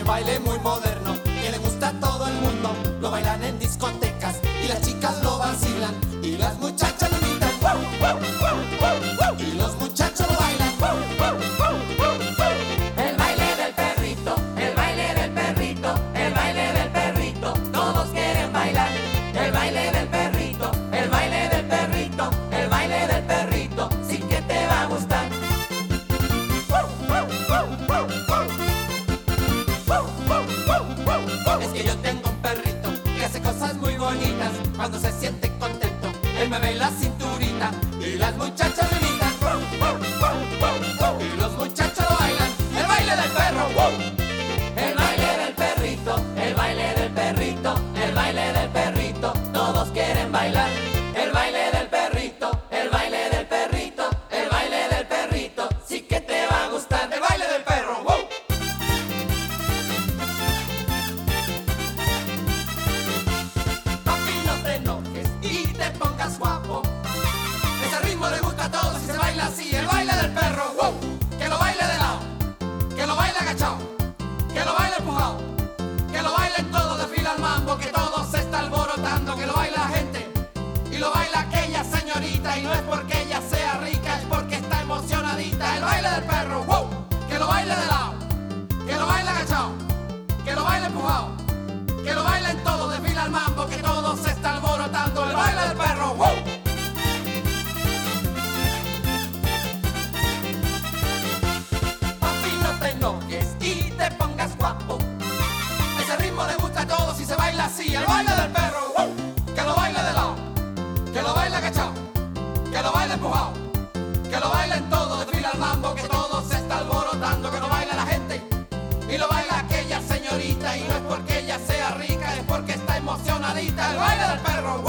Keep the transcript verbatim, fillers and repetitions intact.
baile muy moderno que le gusta a todo el mundo. Lo bailan en discotecas y las chicas lo vacilan y las muchachas lo imitan y los muchachos lo bailan. El baile del perrito, el baile del perrito, el baile del perrito, todos quieren bailar. El baile del perrito, el baile del perrito, el baile del perrito, sí que te va a gustar. Es que yo tengo un perrito que hace cosas muy bonitas. Cuando se siente contento, él me ve la cinturita y las muchachas lo imitan y los muchachos lo bailan. El baile del perro. El baile del perrito, el baile del perrito, el baile del perrito, todos quieren bailar. El baile del perrito, el baile del perrito, el baile del perrito, sí que te va a gustar. El baile del perro. Papi, no te enojes y te pongas guapo. Ese ritmo le gusta a todos y se baila así. El baile del perro. Que lo baile de lado, que lo baile agachado, que lo baile empujado, que lo bailen todos de fila al mambo, que todo se está alborotando, que lo baila la gente y lo baila aquella señorita, y no es porque ella sea rica, es porque está emocionadita. El baile del perro, wow, que lo baile de lado, que lo baile agachado, que lo baile empujado, que lo bailen todos de fila al mambo, que todo se está alborotando. El baile del perro, wow. Papi, no te enojes y te pongas guapo. Ese ritmo le gusta a todos y se baila así. El baile del perro, ¡uh! Que lo baile de lado, que lo baile agachado, que lo baile empujado, que lo bailen todos de fila al mambo, que todo se está alborotando, que lo baila la gente y lo baila aquella señorita, y no es porque ella sea rica, es porque está emocionadita. El baile del perro,